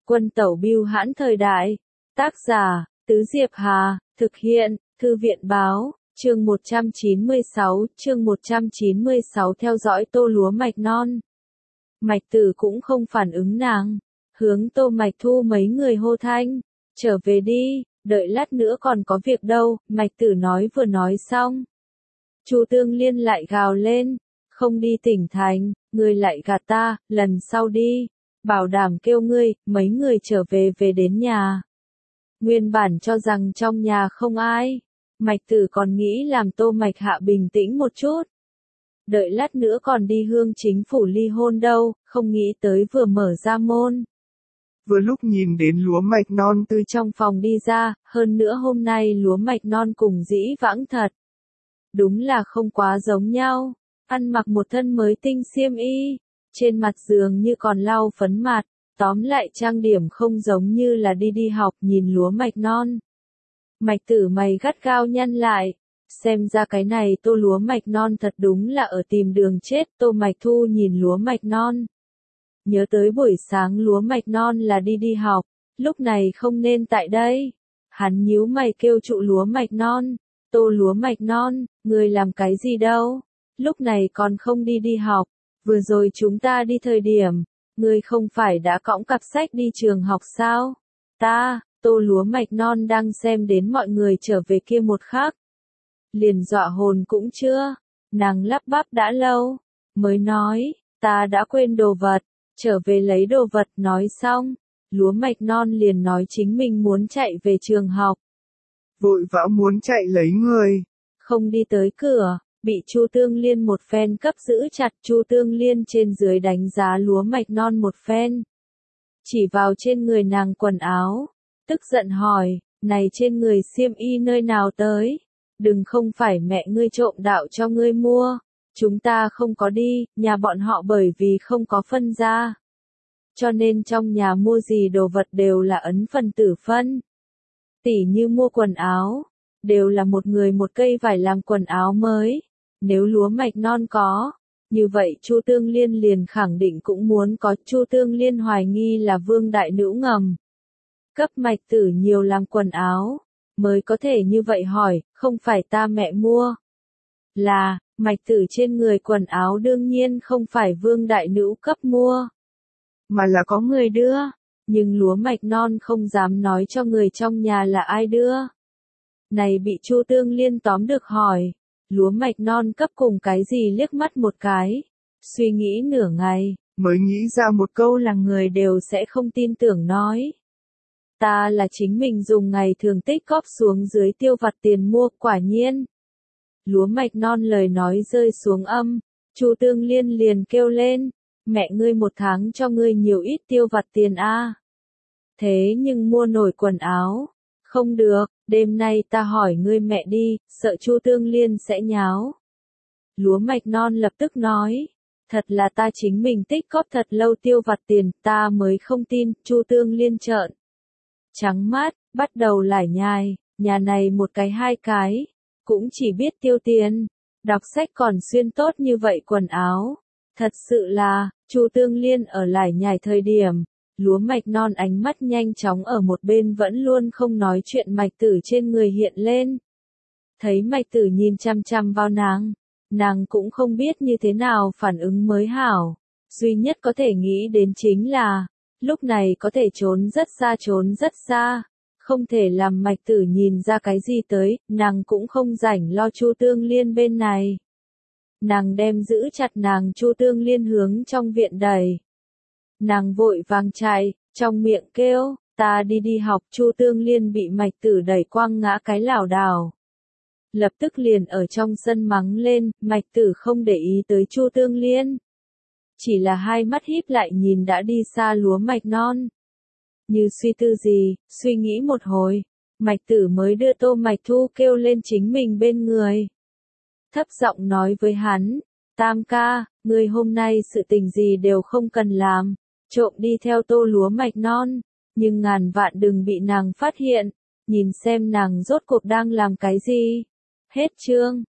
Quân tẩu bưu hãn thời đại. Tác giả, Tứ Diệp Hà, thực hiện, Thư viện báo, chương 196 theo dõi Tô Lúa Mạch Non. Mạch Tử cũng không phản ứng nàng, hướng Tô Mạch Thu mấy người hô thanh, trở về đi, đợi lát nữa còn có việc đâu, Mạch Tử nói vừa nói xong. Chu Tương Liên lại gào lên, không đi tỉnh thành, ngươi lại gạt ta, lần sau đi, bảo đảm kêu ngươi, mấy người trở về đến nhà. Nguyên bản cho rằng trong nhà không ai, Mạch Tử còn nghĩ làm Tô Mạch Hạ bình tĩnh một chút. Đợi lát nữa còn đi hương chính phủ ly hôn đâu, không nghĩ tới vừa mở ra môn. Vừa lúc nhìn đến lúa mạch non từ trong phòng đi ra, hơn nữa hôm nay lúa mạch non cùng dĩ vãng thật. Đúng là không quá giống nhau, ăn mặc một thân mới tinh xiêm y, trên mặt dường như còn lau phấn mặt, tóm lại trang điểm không giống như là đi học, nhìn lúa mạch non. Mạch Tử mày gắt gao nhăn lại, xem ra cái này Tô lúa mạch non thật đúng là ở tìm đường chết. Tô Mạch Thu nhìn lúa mạch non, nhớ tới buổi sáng lúa mạch non là đi học, lúc này không nên tại đây. Hắn nhíu mày kêu trụ lúa mạch non, Tô lúa mạch non, ngươi làm cái gì đâu, lúc này còn không đi học, vừa rồi chúng ta đi thời điểm, ngươi không phải đã cõng cặp sách đi trường học sao? Tô lúa mạch non đang xem đến mọi người trở về kia một khắc, liền dọa hồn cũng chưa, nàng lắp bắp đã lâu, mới nói, ta đã quên đồ vật, trở về lấy đồ vật. Nói xong, lúa mạch non liền nói chính mình muốn chạy về trường học. Vội vã muốn chạy lấy người. Không đi tới cửa, bị Chu Tương Liên một phen cấp giữ chặt. Chu Tương Liên trên dưới đánh giá lúa mạch non một phen, chỉ vào trên người nàng quần áo, tức giận hỏi, này trên người xiêm y nơi nào tới? Đừng không phải mẹ ngươi trộm đạo cho ngươi mua, chúng ta không có đi, nhà bọn họ bởi vì không có phân ra, cho nên trong nhà mua gì đồ vật đều là ấn phần tử phân. Tỉ như mua quần áo, đều là một người một cây vải làm quần áo mới. Nếu lúa mạch non có, như vậy Chu Tương Liên liền khẳng định cũng muốn có. Chu Tương Liên hoài nghi là Vương đại nữ ngầm cấp Mạch Tử nhiều làm quần áo, mới có thể như vậy hỏi, không phải ta mẹ mua. Là, Mạch Tử trên người quần áo đương nhiên không phải Vương đại nữ cấp mua, mà là có người đưa. Nhưng lúa mạch non không dám nói cho người trong nhà là ai đưa. Này bị Chu Tương Liên tóm được hỏi, lúa mạch non cấp cùng cái gì liếc mắt một cái, suy nghĩ nửa ngày, mới nghĩ ra một câu là người đều sẽ không tin tưởng nói. Ta là chính mình dùng ngày thường tích góp xuống dưới tiêu vặt tiền mua. Quả nhiên, lúa mạch non lời nói rơi xuống âm, Chu Tương Liên liền kêu lên, mẹ ngươi một tháng cho ngươi nhiều ít tiêu vặt tiền a? Thế nhưng mua nổi quần áo, không được, đêm nay ta hỏi ngươi mẹ đi, sợ Chu Tương Liên sẽ nháo. Lúa mạch non lập tức nói, thật là ta chính mình tích góp thật lâu tiêu vặt tiền, ta mới không tin. Chu Tương Liên trợn trắng mắt, bắt đầu lải nhải, nhà này một cái hai cái, cũng chỉ biết tiêu tiền, đọc sách còn xuyên tốt như vậy quần áo. Thật sự là, Chu Tương Liên ở lải nhải thời điểm, lúa mạch non ánh mắt nhanh chóng ở một bên vẫn luôn không nói chuyện Mạch Tử trên người hiện lên. Thấy Mạch Tử nhìn chăm chăm vào nàng cũng không biết như thế nào phản ứng mới hảo. Duy nhất có thể nghĩ đến chính là, lúc này có thể trốn rất xa, không thể làm Mạch Tử nhìn ra cái gì tới, nàng cũng không rảnh lo Chu Tương Liên bên này. Nàng đem giữ chặt nàng Chu Tương Liên hướng trong viện đẩy. Nàng vội vàng chạy, trong miệng kêu, ta đi học. Chu Tương Liên bị Mạch Tử đẩy quăng ngã cái lảo đảo, lập tức liền ở trong sân mắng lên. Mạch Tử không để ý tới Chu Tương Liên, chỉ là hai mắt híp lại nhìn đã đi xa lúa mạch non. Như suy tư gì, suy nghĩ một hồi, Mạch Tử mới đưa Tô Mạch Thu kêu lên chính mình bên người, thấp giọng nói với hắn, Tam ca, ngươi hôm nay sự tình gì đều không cần làm, trộm đi theo Tô lúa mạch non, nhưng ngàn vạn đừng bị nàng phát hiện, nhìn xem nàng rốt cuộc đang làm cái gì. Hết chương.